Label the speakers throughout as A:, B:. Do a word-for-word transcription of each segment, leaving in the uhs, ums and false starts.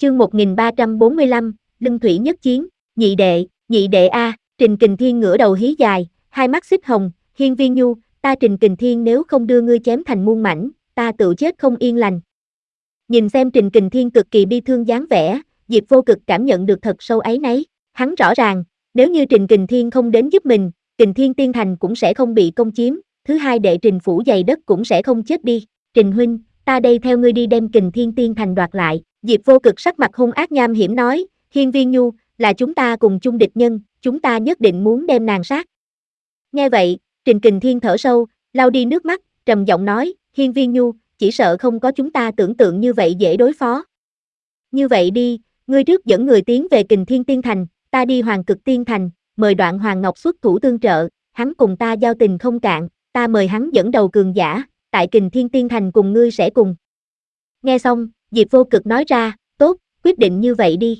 A: Chương một nghìn ba trăm bốn mươi lăm, Lưng Thủy nhất chiến, nhị đệ, nhị đệ a, Trình Kình Thiên ngửa đầu hí dài, hai mắt xích hồng, Hiên Viên Nhu, ta Trình Kình Thiên nếu không đưa ngươi chém thành muôn mảnh, ta tự chết không yên lành. Nhìn xem Trình Kình Thiên cực kỳ bi thương dáng vẻ, Diệp Vô Cực cảm nhận được thật sâu áy náy, hắn rõ ràng, nếu như Trình Kình Thiên không đến giúp mình, Kình Thiên Tiên Thành cũng sẽ không bị công chiếm, thứ hai đệ Trình phủ dày đất cũng sẽ không chết đi. Trình huynh, ta đây theo ngươi đi đem Kình Thiên Tiên Thành đoạt lại. Diệp Vô Cực sắc mặt hung ác nham hiểm nói, Hiên Viên Nhu, là chúng ta cùng chung địch nhân, chúng ta nhất định muốn đem nàng sát. Nghe vậy, Trình Kình Thiên thở sâu, lau đi nước mắt, trầm giọng nói, Hiên Viên Nhu, chỉ sợ không có chúng ta tưởng tượng như vậy dễ đối phó. Như vậy đi, ngươi trước dẫn người tiến về Kình Thiên Tiên Thành, ta đi Hoàng Cực Tiên Thành, mời Đoạn Hoàng Ngọc xuất thủ tương trợ, hắn cùng ta giao tình không cạn, ta mời hắn dẫn đầu cường giả, tại Kình Thiên Tiên Thành cùng ngươi sẽ cùng. Nghe xong, Diệp Vô Cực nói ra, tốt, quyết định như vậy đi.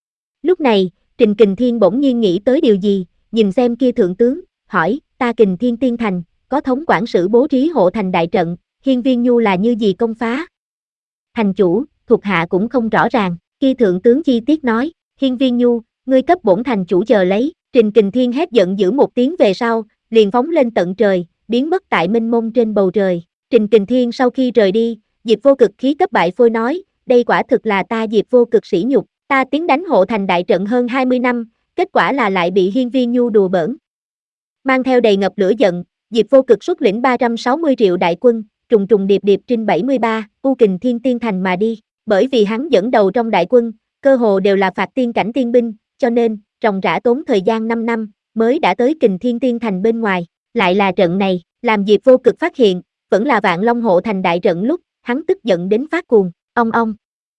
A: Lúc này, Trình Kình Thiên bỗng nhiên nghĩ tới điều gì, nhìn xem kia thượng tướng, hỏi, ta Kình Thiên Tiên Thành, có thống quản sự bố trí hộ thành đại trận, Hiên Viên Nhu là như gì công phá? Thành chủ, thuộc hạ cũng không rõ ràng, kia thượng tướng chi tiết nói, Hiên Viên Nhu, ngươi cấp bổn thành chủ chờ lấy, Trình Kình Thiên hét giận dữ một tiếng về sau, liền phóng lên tận trời, biến mất tại mênh mông trên bầu trời. Trình Kình Thiên sau khi rời đi, Diệp Vô Cực khí cấp bại phôi nói, đây quả thực là ta Diệp Vô Cực sỉ nhục, ta tiến đánh hộ thành đại trận hơn hai mươi năm, kết quả là lại bị Hiên Viên Nhu đùa bỡn. Mang theo đầy ngập lửa giận, Diệp Vô Cực xuất lĩnh ba trăm sáu mươi triệu đại quân, trùng trùng điệp điệp trên bảy mươi ba, U Kình Thiên Tiên Thành mà đi, bởi vì hắn dẫn đầu trong đại quân, cơ hồ đều là phạt tiên cảnh tiên binh, cho nên, ròng rã tốn thời gian năm năm, mới đã tới Kình Thiên Tiên Thành bên ngoài, lại là trận này, làm Diệp Vô Cực phát hiện, vẫn là Vạn Long hộ thành đại trận lúc, hắn tức giận đến phát cuồng, ong ong.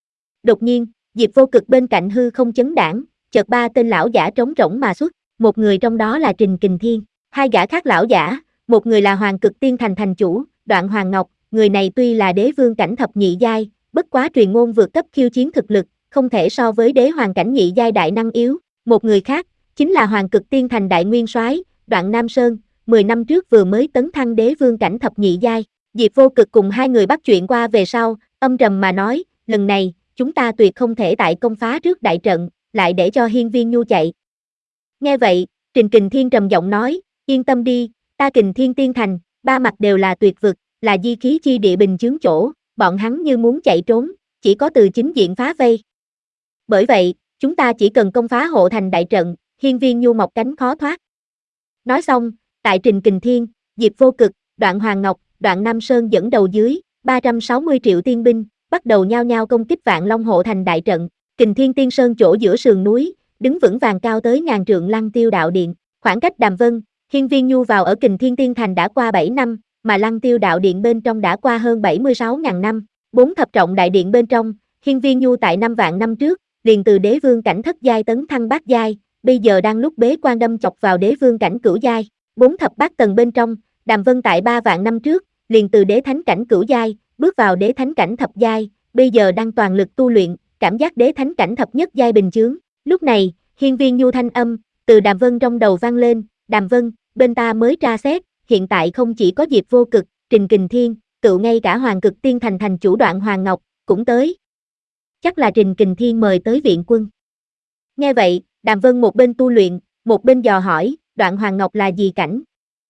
A: Đột nhiên, Diệp Vô Cực bên cạnh hư không chấn đảng, chợt ba tên lão giả trống rỗng mà xuất, một người trong đó là Trình Kình Thiên, hai gã khác lão giả, một người là Hoàng Cực Tiên Thành thành chủ, Đoạn Hoàng Ngọc, người này tuy là đế vương cảnh thập nhị giai, bất quá truyền ngôn vượt cấp khiêu chiến thực lực, không thể so với đế hoàng cảnh nhị giai đại năng yếu, một người khác, chính là Hoàng Cực Tiên Thành đại nguyên soái, Đoạn Nam Sơn, mười năm trước vừa mới tấn thăng đế vương cảnh thập nhị giai. Diệp Vô Cực cùng hai người bắt chuyện qua về sau, âm trầm mà nói, lần này, chúng ta tuyệt không thể tại công phá trước đại trận, lại để cho Hiên Viên Nhu chạy. Nghe vậy, Trình Kình Thiên trầm giọng nói, yên tâm đi, ta Kình Thiên Tiên Thành, ba mặt đều là tuyệt vực, là di khí chi địa bình chướng chỗ, bọn hắn như muốn chạy trốn, chỉ có từ chính diện phá vây. Bởi vậy, chúng ta chỉ cần công phá hộ thành đại trận, Hiên Viên Nhu mọc cánh khó thoát. Nói xong, tại Trình Kình Thiên, Diệp Vô Cực, Đoạn Hoàng Ngọc, Đoạn Nam Sơn dẫn đầu dưới, ba trăm sáu mươi triệu tiên binh, bắt đầu nhao nhao công kích Vạn Long hộ thành đại trận. Kình Thiên Tiên Sơn chỗ giữa sườn núi, đứng vững vàng cao tới ngàn trượng Lăng Tiêu đạo điện, khoảng cách Đàm Vân, Hiên Viên Nhu vào ở Kình Thiên Tiên Thành đã qua bảy năm, mà Lăng Tiêu đạo điện bên trong đã qua hơn bảy mươi sáu nghìn năm, bốn thập trọng đại điện bên trong, Hiên Viên Nhu tại năm vạn năm trước, liền từ đế vương cảnh thất giai tấn thăng bát giai, bây giờ đang lúc bế quan đâm chọc vào đế vương cảnh cửu giai, bốn thập bát tầng bên trong, Đàm Vân tại ba vạn năm trước, liền từ đế thánh cảnh cửu giai, bước vào đế thánh cảnh thập giai, bây giờ đang toàn lực tu luyện, cảm giác đế thánh cảnh thập nhất giai bình chướng. Lúc này, Hiên Viên Nhu thanh âm từ Đàm Vân trong đầu vang lên, Đàm Vân, bên ta mới tra xét, hiện tại không chỉ có Diệp Vô Cực, Trình Kình Thiên, cựu ngay cả Hoàng Cực Tiên Thành thành chủ Đoạn Hoàng Ngọc cũng tới. Chắc là Trình Kình Thiên mời tới viện quân. Nghe vậy, Đàm Vân một bên tu luyện, một bên dò hỏi, Đoạn Hoàng Ngọc là gì cảnh?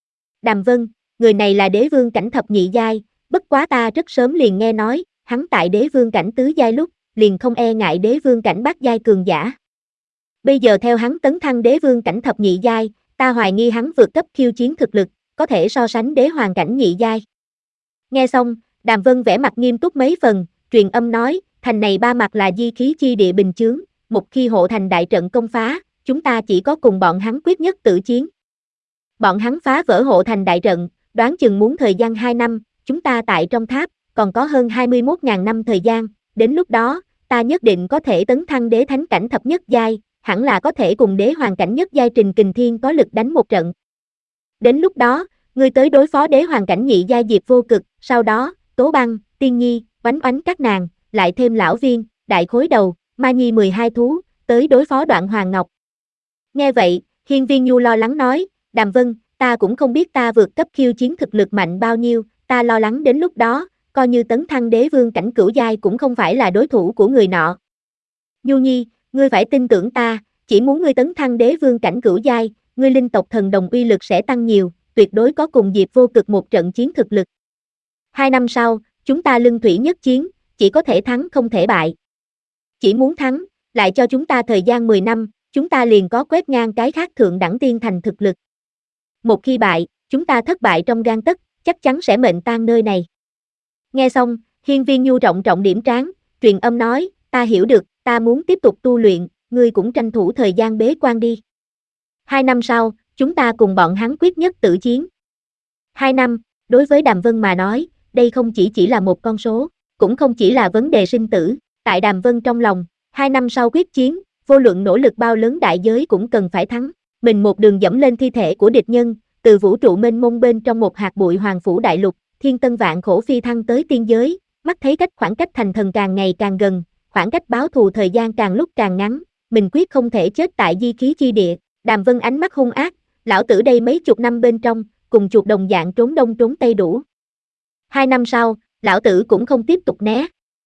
A: Đàm Vân, người này là đế vương cảnh thập nhị giai, bất quá ta rất sớm liền nghe nói, hắn tại đế vương cảnh tứ giai lúc, liền không e ngại đế vương cảnh bát giai cường giả. Bây giờ theo hắn tấn thăng đế vương cảnh thập nhị giai, ta hoài nghi hắn vượt cấp khiêu chiến thực lực, có thể so sánh đế hoàng cảnh nhị giai. Nghe xong, Đàm Vân vẻ mặt nghiêm túc mấy phần, truyền âm nói, thành này ba mặt là di khí chi địa bình chướng, một khi hộ thành đại trận công phá, chúng ta chỉ có cùng bọn hắn quyết nhất tử chiến. Bọn hắn phá vỡ hộ thành đại trận, đoán chừng muốn thời gian hai năm, chúng ta tại trong tháp, còn có hơn hai mươi mốt nghìn năm thời gian, đến lúc đó, ta nhất định có thể tấn thăng đế thánh cảnh thập nhất giai, hẳn là có thể cùng đế hoàng cảnh nhất giai Trình Kình Thiên có lực đánh một trận. Đến lúc đó, ngươi tới đối phó đế hoàng cảnh nhị giai Diệp Vô Cực, sau đó, Tố Băng, Tiên Nhi, Oánh Oánh các nàng, lại thêm lão viên, đại khối đầu, Ma Nhi mười hai thú, tới đối phó Đoạn Hoàng Ngọc. Nghe vậy, Hiên Viên Nhu lo lắng nói, Đàm Vân, ta cũng không biết ta vượt cấp khiêu chiến thực lực mạnh bao nhiêu, ta lo lắng đến lúc đó, coi như tấn thăng đế vương cảnh cửu giai cũng không phải là đối thủ của người nọ. Nhu Nhi, ngươi phải tin tưởng ta, chỉ muốn ngươi tấn thăng đế vương cảnh cửu giai, ngươi linh tộc thần đồng uy lực sẽ tăng nhiều, tuyệt đối có cùng Diệp Vô Cực một trận chiến thực lực. Hai năm sau, chúng ta lưng thủy nhất chiến, chỉ có thể thắng không thể bại. Chỉ muốn thắng, lại cho chúng ta thời gian mười năm, chúng ta liền có quét ngang cái khác thượng đẳng tiên thành thực lực. Một khi bại, chúng ta thất bại trong gang tấc, chắc chắn sẽ mệnh tan nơi này. Nghe xong, Hiên Viên Nhu trọng trọng điểm trán, truyền âm nói, ta hiểu được, ta muốn tiếp tục tu luyện, ngươi cũng tranh thủ thời gian bế quan đi. Hai năm sau, chúng ta cùng bọn hắn quyết nhất tử chiến. Hai năm, đối với Đàm Vân mà nói, đây không chỉ chỉ là một con số, cũng không chỉ là vấn đề sinh tử, tại Đàm Vân trong lòng, hai năm sau quyết chiến, vô luận nỗ lực bao lớn đại giới cũng cần phải thắng. Mình một đường dẫm lên thi thể của địch nhân, từ vũ trụ mênh mông bên trong một hạt bụi hoàng phủ đại lục, thiên tân vạn khổ phi thăng tới tiên giới, mắt thấy cách khoảng cách thành thần càng ngày càng gần, khoảng cách báo thù thời gian càng lúc càng ngắn, mình quyết không thể chết tại di khí chi địa. Đàm Vân ánh mắt hung ác, lão tử đây mấy chục năm bên trong, cùng chuột đồng dạng trốn đông trốn tây đủ. Hai năm sau, lão tử cũng không tiếp tục né.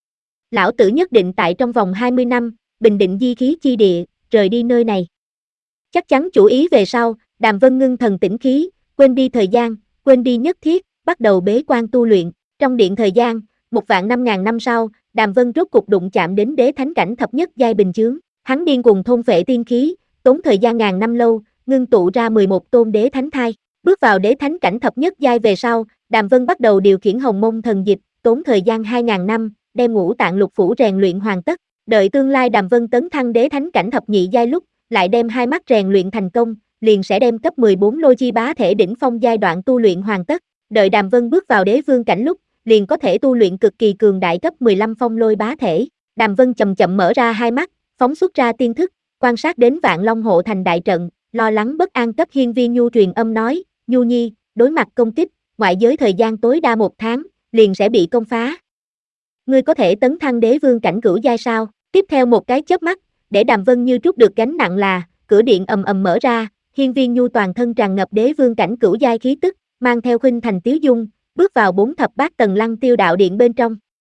A: Lão tử nhất định tại trong vòng hai mươi năm, bình định di khí chi địa, rời đi nơi này. Chắc chắn chủ ý về sau, Đàm Vân ngưng thần tĩnh khí, quên đi thời gian, quên đi nhất thiết, bắt đầu bế quan tu luyện. Trong điện thời gian, một vạn năm ngàn năm sau, Đàm Vân rốt cục đụng chạm đến đế thánh cảnh thập nhất giai bình chướng. Hắn điên cuồng thôn phệ tiên khí, tốn thời gian ngàn năm lâu, ngưng tụ ra mười một tôn đế thánh thai. Bước vào đế thánh cảnh thập nhất giai về sau, Đàm Vân bắt đầu điều khiển Hồng Mông thần dịch, tốn thời gian hai ngàn năm, đem ngũ tạng lục phủ rèn luyện hoàn tất. Đợi tương lai Đàm Vân tấn thăng đế thánh cảnh thập nhị giai lúc, lại đem hai mắt rèn luyện thành công, liền sẽ đem cấp mười bốn lôi chi bá thể đỉnh phong giai đoạn tu luyện hoàn tất. Đợi Đàm Vân bước vào đế vương cảnh lúc, liền có thể tu luyện cực kỳ cường đại cấp mười lăm phong lôi bá thể. Đàm Vân chậm chậm mở ra hai mắt, phóng xuất ra tiên thức, quan sát đến Vạn Long hộ thành đại trận, lo lắng bất an cấp Hiên Viên Nhu truyền âm nói, Nhu Nhi, đối mặt công kích, ngoại giới thời gian tối đa một tháng, liền sẽ bị công phá. Ngươi có thể tấn thăng đế vương cảnh cửu giai sao? Tiếp theo một cái chớp mắt, để Đàm Vân như trút được gánh nặng là, cửa điện ầm ầm mở ra, Hiên Viên Nhu toàn thân tràn ngập đế vương cảnh cửu giai khí tức, mang theo khuynh thành tiếu dung, bước vào bốn thập bát tầng Lăng Tiêu đạo điện bên trong.